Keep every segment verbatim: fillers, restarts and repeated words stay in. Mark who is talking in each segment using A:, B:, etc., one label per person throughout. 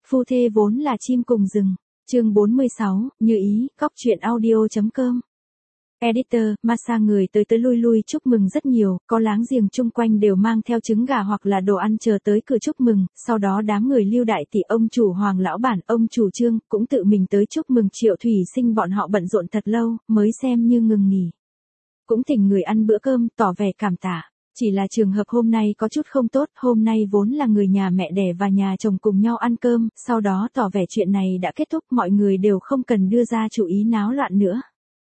A: Phu thê vốn là chim cùng rừng. Chương bốn mươi sáu, Như ý, góc truyện audio chấm com. Editor, Masa người tới tới lui lui chúc mừng rất nhiều, có láng giềng chung quanh đều mang theo trứng gà hoặc là đồ ăn chờ tới cửa chúc mừng, sau đó đám người Lưu đại tỷ, ông chủ Hoàng lão bản, ông chủ Trương cũng tự mình tới chúc mừng Triệu Thủy Sinh, bọn họ bận rộn thật lâu, mới xem như ngừng nghỉ. Cũng thỉnh người ăn bữa cơm, tỏ vẻ cảm tạ. Chỉ là trường hợp hôm nay có chút không tốt, hôm nay vốn là người nhà mẹ đẻ và nhà chồng cùng nhau ăn cơm, sau đó tỏ vẻ chuyện này đã kết thúc, mọi người đều không cần đưa ra chủ ý náo loạn nữa.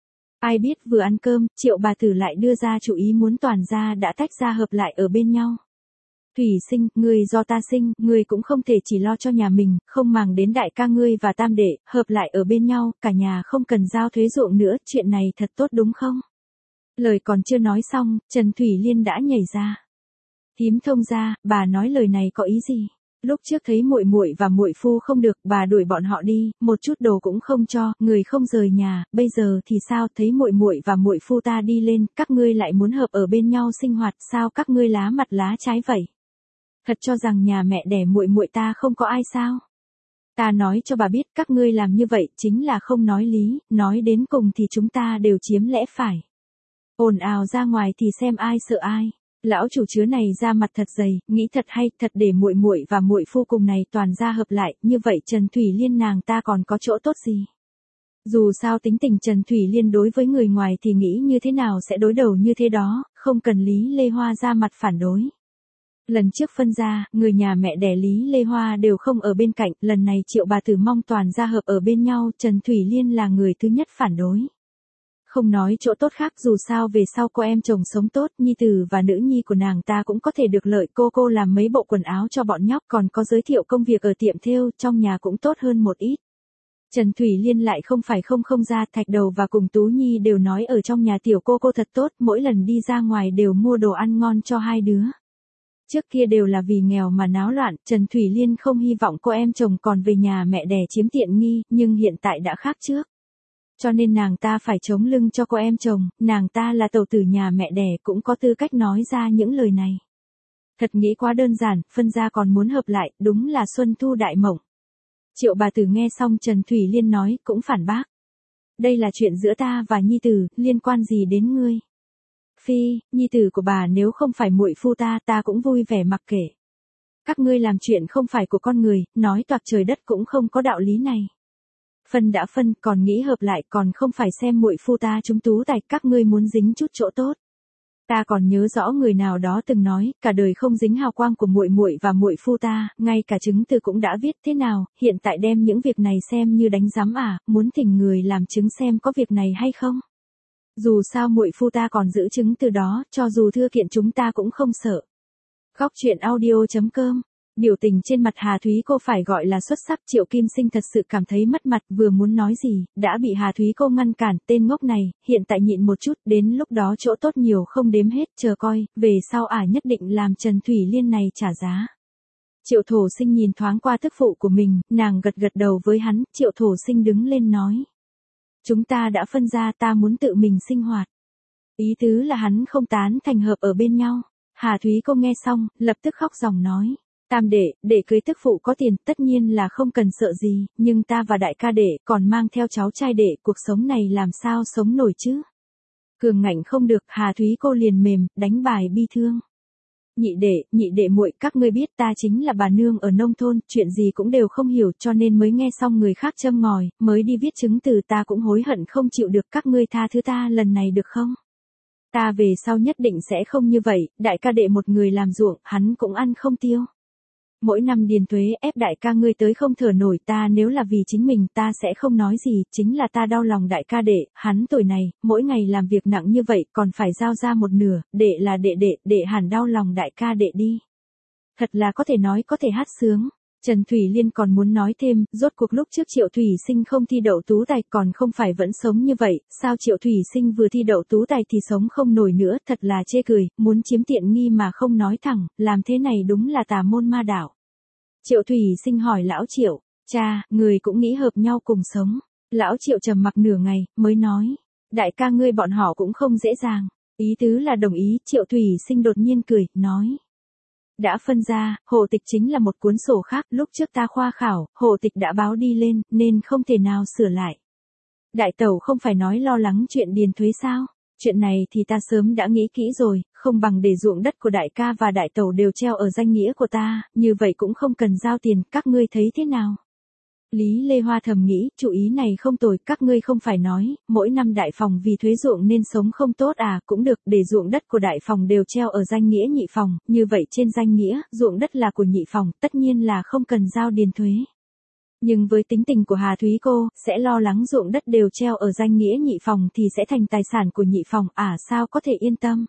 A: Ai biết vừa ăn cơm, Triệu bà tử lại đưa ra chủ ý muốn toàn gia đã tách ra hợp lại ở bên nhau. Thủy Sinh, ngươi do ta sinh, ngươi cũng không thể chỉ lo cho nhà mình, không màng đến đại ca ngươi và tam đệ, hợp lại ở bên nhau, cả nhà không cần giao thuế ruộng nữa, chuyện này thật tốt đúng không? Lời còn chưa nói xong, Trần Thủy Liên đã nhảy ra. Thím thông gia, bà nói lời này có ý gì? Lúc trước thấy muội muội và muội phu không được, bà đuổi bọn họ đi, một chút đồ cũng không cho, người không rời nhà, bây giờ thì sao, thấy muội muội và muội phu ta đi lên, các ngươi lại muốn hợp ở bên nhau sinh hoạt, sao các ngươi lá mặt lá trái vậy? Thật cho rằng nhà mẹ đẻ muội muội ta không có ai sao? Ta nói cho bà biết, các ngươi làm như vậy chính là không nói lý, nói đến cùng thì chúng ta đều chiếm lẽ phải. Ồn ào ra ngoài thì xem ai sợ ai. Lão chủ chứa này ra mặt thật dày, nghĩ thật hay, thật để muội muội và muội phu cùng này toàn ra hợp lại, như vậy Trần Thủy Liên nàng ta còn có chỗ tốt gì? Dù sao tính tình Trần Thủy Liên đối với người ngoài thì nghĩ như thế nào sẽ đối đầu như thế đó, không cần Lý Lê Hoa ra mặt phản đối. Lần trước phân ra, người nhà mẹ đẻ Lý Lê Hoa đều không ở bên cạnh, lần này Triệu bà tử mong toàn ra hợp ở bên nhau, Trần Thủy Liên là người thứ nhất phản đối. Không nói chỗ tốt khác, dù sao về sau cô em chồng sống tốt, nhi tử và nữ nhi của nàng ta cũng có thể được lợi, cô cô làm mấy bộ quần áo cho bọn nhóc, còn có giới thiệu công việc ở tiệm thêu, trong nhà cũng tốt hơn một ít. Trần Thủy Liên lại không phải không không ra, Thạch Đầu và cùng Tú Nhi đều nói ở trong nhà tiểu cô cô thật tốt, mỗi lần đi ra ngoài đều mua đồ ăn ngon cho hai đứa. Trước kia đều là vì nghèo mà náo loạn, Trần Thủy Liên không hy vọng cô em chồng còn về nhà mẹ đẻ chiếm tiện nghi, nhưng hiện tại đã khác trước. Cho nên nàng ta phải chống lưng cho cô em chồng, nàng ta là tẩu tử nhà mẹ đẻ cũng có tư cách nói ra những lời này. Thật nghĩ quá đơn giản, phân ra còn muốn hợp lại, đúng là xuân thu đại mộng. Triệu bà tử nghe xong Trần Thủy Liên nói, cũng phản bác. Đây là chuyện giữa ta và nhi tử, liên quan gì đến ngươi? Phi, nhi tử của bà nếu không phải muội phu ta, ta cũng vui vẻ mặc kệ. Các ngươi làm chuyện không phải của con người, nói toạc trời đất cũng không có đạo lý này. Phân đã phân, còn nghĩ hợp lại, còn không phải xem muội phu ta chúng tú tài, các ngươi muốn dính chút chỗ tốt. Ta còn nhớ rõ người nào đó từng nói, cả đời không dính hào quang của muội muội và muội phu ta, ngay cả chứng từ cũng đã viết thế nào, hiện tại đem những việc này xem như đánh giám à, muốn thỉnh người làm chứng xem có việc này hay không. Dù sao muội phu ta còn giữ chứng từ đó, cho dù thưa kiện chúng ta cũng không sợ. Góc truyện audio chấm com. Biểu tình trên mặt Hà Thúy cô phải gọi là xuất sắc, Triệu Kim Sinh thật sự cảm thấy mất mặt, vừa muốn nói gì, đã bị Hà Thúy cô ngăn cản, tên ngốc này, hiện tại nhịn một chút, đến lúc đó chỗ tốt nhiều không đếm hết, chờ coi, về sau ả nhất định làm Trần Thủy Liên này trả giá. Triệu Thổ Sinh nhìn thoáng qua tức phụ của mình, nàng gật gật đầu với hắn, Triệu Thổ Sinh đứng lên nói. Chúng ta đã phân ra, ta muốn tự mình sinh hoạt. Ý tứ là hắn không tán thành hợp ở bên nhau. Hà Thúy cô nghe xong, lập tức khóc ròng nói. Tam đệ, đệ cưới tức phụ có tiền, tất nhiên là không cần sợ gì, nhưng ta và đại ca đệ còn mang theo cháu trai đệ, cuộc sống này làm sao sống nổi chứ? Cường ngạnh không được, Hà Thúy cô liền mềm, đánh bài bi thương. Nhị đệ, nhị đệ muội, các ngươi biết ta chính là bà nương ở nông thôn, chuyện gì cũng đều không hiểu, cho nên mới nghe xong người khác châm ngòi, mới đi viết chứng từ, ta cũng hối hận không chịu được, các ngươi tha thứ ta lần này được không? Ta về sau nhất định sẽ không như vậy, đại ca đệ một người làm ruộng, hắn cũng ăn không tiêu. Mỗi năm điền thuế ép đại ca ngươi tới không thở nổi, ta nếu là vì chính mình ta sẽ không nói gì, chính là ta đau lòng đại ca đệ, hắn tuổi này, mỗi ngày làm việc nặng như vậy còn phải giao ra một nửa, đệ là đệ đệ, đệ hẳn đau lòng đại ca đệ đi. Thật là có thể nói có thể hát sướng. Trần Thủy Liên còn muốn nói thêm, rốt cuộc lúc trước Triệu Thủy Sinh không thi đậu tú tài còn không phải vẫn sống như vậy, sao Triệu Thủy Sinh vừa thi đậu tú tài thì sống không nổi nữa, thật là chê cười, muốn chiếm tiện nghi mà không nói thẳng, làm thế này đúng là tà môn ma đạo. Triệu Thủy Sinh hỏi lão Triệu, cha, người cũng nghĩ hợp nhau cùng sống. Lão Triệu trầm mặc nửa ngày, mới nói, đại ca ngươi bọn họ cũng không dễ dàng. Ý tứ là đồng ý, Triệu Thủy Sinh đột nhiên cười, nói. Đã phân ra, hộ tịch chính là một cuốn sổ khác, lúc trước ta khoa khảo, hộ tịch đã báo đi lên, nên không thể nào sửa lại. Đại tẩu không phải nói lo lắng chuyện điền thuế sao? Chuyện này thì ta sớm đã nghĩ kỹ rồi, không bằng để ruộng đất của đại ca và đại tẩu đều treo ở danh nghĩa của ta, như vậy cũng không cần giao tiền, các ngươi thấy thế nào? Lý Lê Hoa thầm nghĩ, chủ ý này không tồi, các ngươi không phải nói, mỗi năm đại phòng vì thuế ruộng nên sống không tốt à, cũng được, để ruộng đất của đại phòng đều treo ở danh nghĩa nhị phòng, như vậy trên danh nghĩa, ruộng đất là của nhị phòng, tất nhiên là không cần giao điền thuế. Nhưng với tính tình của Hà Thúy cô, sẽ lo lắng ruộng đất đều treo ở danh nghĩa nhị phòng thì sẽ thành tài sản của nhị phòng, à sao có thể yên tâm.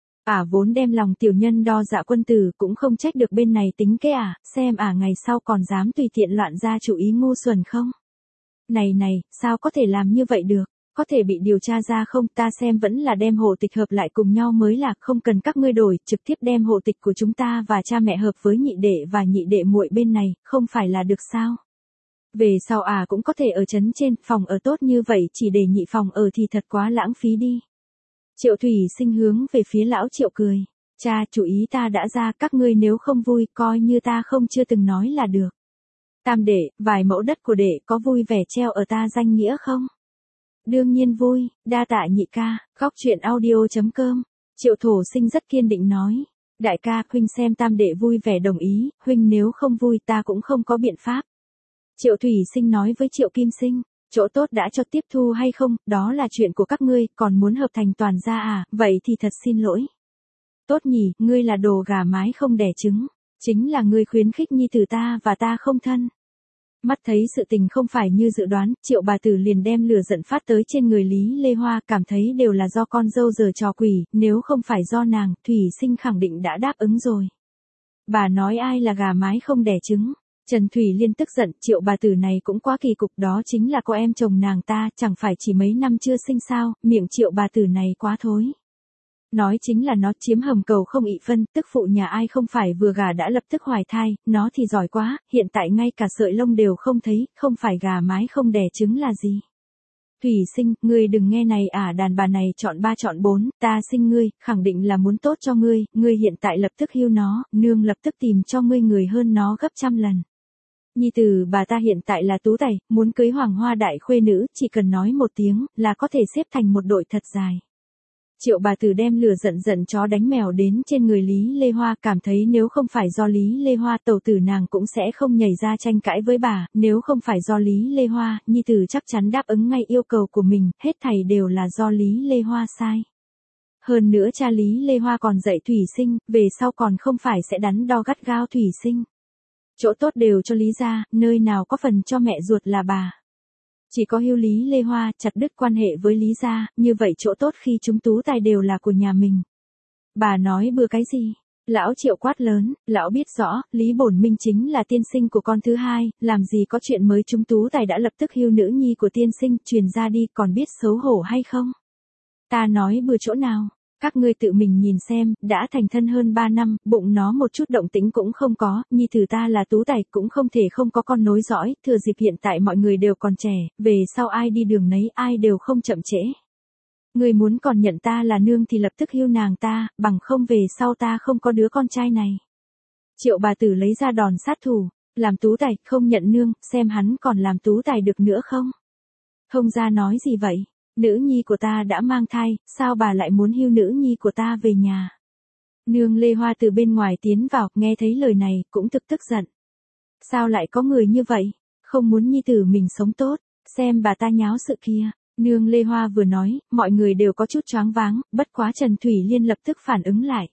A: À vốn đem lòng tiểu nhân đo dạ quân tử cũng không trách được bên này tính kế à, xem à ngày sau còn dám tùy tiện loạn ra chủ ý ngu xuẩn không. Này này, sao có thể làm như vậy được, có thể bị điều tra ra không, ta xem vẫn là đem hộ tịch hợp lại cùng nhau mới là, không cần các ngươi đổi, trực tiếp đem hộ tịch của chúng ta và cha mẹ hợp với nhị đệ và nhị đệ muội bên này, không phải là được sao. Về sau à cũng có thể ở trấn trên, phòng ở tốt như vậy chỉ để nhị phòng ở thì thật quá lãng phí đi. Triệu Thủy Sinh hướng về phía lão Triệu cười. Cha, chủ ý ta đã ra, các ngươi nếu không vui, coi như ta không chưa từng nói là được. Tam đệ, vài mẫu đất của đệ có vui vẻ treo ở ta danh nghĩa không? Đương nhiên vui, đa tạ nhị ca, góc chuyện audio chấm com. Triệu Thổ Sinh rất kiên định nói. Đại ca, huynh xem tam đệ vui vẻ đồng ý, huynh nếu không vui ta cũng không có biện pháp. Triệu Thủy Sinh nói với Triệu Kim Sinh. Chỗ tốt đã cho tiếp thu hay không, đó là chuyện của các ngươi, còn muốn hợp thành toàn gia à, vậy thì thật xin lỗi. Tốt nhỉ, ngươi là đồ gà mái không đẻ trứng, chính là ngươi khuyến khích nhi tử ta và ta không thân. Mắt thấy sự tình không phải như dự đoán, Triệu bà tử liền đem lửa giận phát tới trên người Lý Lê Hoa, cảm thấy đều là do con dâu giở trò quỷ, nếu không phải do nàng, Thủy Sinh khẳng định đã đáp ứng rồi. Bà nói ai là gà mái không đẻ trứng. Trần Thủy Liên tức giận, Triệu bà tử này cũng quá kỳ cục, đó chính là cô em chồng nàng ta, chẳng phải chỉ mấy năm chưa sinh sao, miệng Triệu bà tử này quá thối. Nói chính là nó chiếm hầm cầu không ị phân, tức phụ nhà ai không phải vừa gà đã lập tức hoài thai, nó thì giỏi quá, hiện tại ngay cả sợi lông đều không thấy, không phải gà mái không đẻ trứng là gì. Thủy Sinh, ngươi đừng nghe này à, đàn bà này chọn ba chọn bốn, ta sinh ngươi, khẳng định là muốn tốt cho ngươi, ngươi hiện tại lập tức hưu nó, nương lập tức tìm cho ngươi người hơn nó gấp trăm lần. Nhi tử bà ta hiện tại là tú tài, muốn cưới hoàng hoa đại khuê nữ, chỉ cần nói một tiếng, là có thể xếp thành một đội thật dài. Triệu bà tử đem lửa giận giận chó đánh mèo đến trên người Lý Lê Hoa, cảm thấy nếu không phải do Lý Lê Hoa, tẩu tử nàng cũng sẽ không nhảy ra tranh cãi với bà, nếu không phải do Lý Lê Hoa, nhi tử chắc chắn đáp ứng ngay yêu cầu của mình, hết thảy đều là do Lý Lê Hoa sai. Hơn nữa cha Lý Lê Hoa còn dạy Thủy Sinh, về sau còn không phải sẽ đắn đo gắt gao Thủy Sinh. Chỗ tốt đều cho Lý gia, nơi nào có phần cho mẹ ruột là bà. Chỉ có hưu Lý Lê Hoa chặt đứt quan hệ với Lý gia, như vậy chỗ tốt khi chúng tú tài đều là của nhà mình. Bà nói bừa cái gì? Lão Triệu quát lớn, lão biết rõ, Lý Bổn Minh chính là tiên sinh của con thứ hai, làm gì có chuyện mới chúng tú tài đã lập tức hưu nữ nhi của tiên sinh, truyền ra đi, còn biết xấu hổ hay không? Ta nói bừa chỗ nào? Các ngươi tự mình nhìn xem, đã thành thân hơn ba năm, bụng nó một chút động tĩnh cũng không có, nhi tử ta là tú tài, cũng không thể không có con nối dõi, thừa dịp hiện tại mọi người đều còn trẻ, về sau ai đi đường nấy, ai đều không chậm trễ. Ngươi muốn còn nhận ta là nương thì lập tức hưu nàng ta, bằng không về sau ta không có đứa con trai này. Triệu bà tử lấy ra đòn sát thủ, làm tú tài, không nhận nương, xem hắn còn làm tú tài được nữa không? Không ra nói gì vậy? Nữ nhi của ta đã mang thai, sao bà lại muốn hưu nữ nhi của ta về nhà? Nương Lê Hoa từ bên ngoài tiến vào, nghe thấy lời này, cũng thực tức giận. Sao lại có người như vậy? Không muốn nhi tử mình sống tốt, xem bà ta nháo sự kia. Nương Lê Hoa vừa nói, mọi người đều có chút choáng váng, bất quá Trần Thủy Liên lập tức phản ứng lại.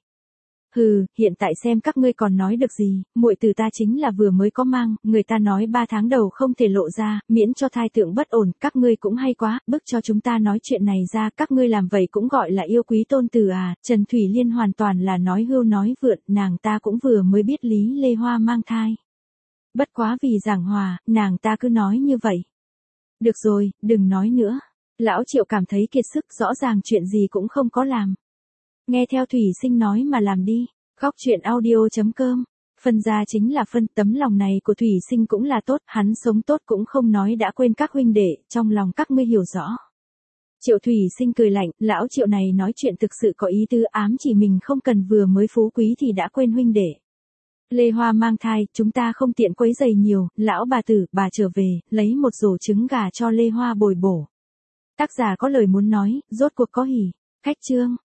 A: Hừ, hiện tại xem các ngươi còn nói được gì, muội từ ta chính là vừa mới có mang, người ta nói ba tháng đầu không thể lộ ra, miễn cho thai tượng bất ổn, các ngươi cũng hay quá, bức cho chúng ta nói chuyện này ra, các ngươi làm vậy cũng gọi là yêu quý tôn tử à, Trần Thủy Liên hoàn toàn là nói hưu nói vượn, nàng ta cũng vừa mới biết Lý Lê Hoa mang thai. Bất quá vì giảng hòa, nàng ta cứ nói như vậy. Được rồi, đừng nói nữa. Lão Triệu cảm thấy kiệt sức, rõ ràng chuyện gì cũng không có làm. Nghe theo Thủy Sinh nói mà làm đi. Góc chuyện audio chấm com. Phân ra chính là phân, tấm lòng này của Thủy Sinh cũng là tốt, hắn sống tốt cũng không nói đã quên các huynh đệ, trong lòng các ngươi hiểu rõ. Triệu Thủy Sinh cười lạnh, lão Triệu này nói chuyện thực sự có ý tứ, ám chỉ mình không cần vừa mới phú quý thì đã quên huynh đệ. Lê Hoa mang thai, chúng ta không tiện quấy giày nhiều, lão bà tử, bà trở về, lấy một rổ trứng gà cho Lê Hoa bồi bổ. Tác giả có lời muốn nói, rốt cuộc có hỉ. Khách chương.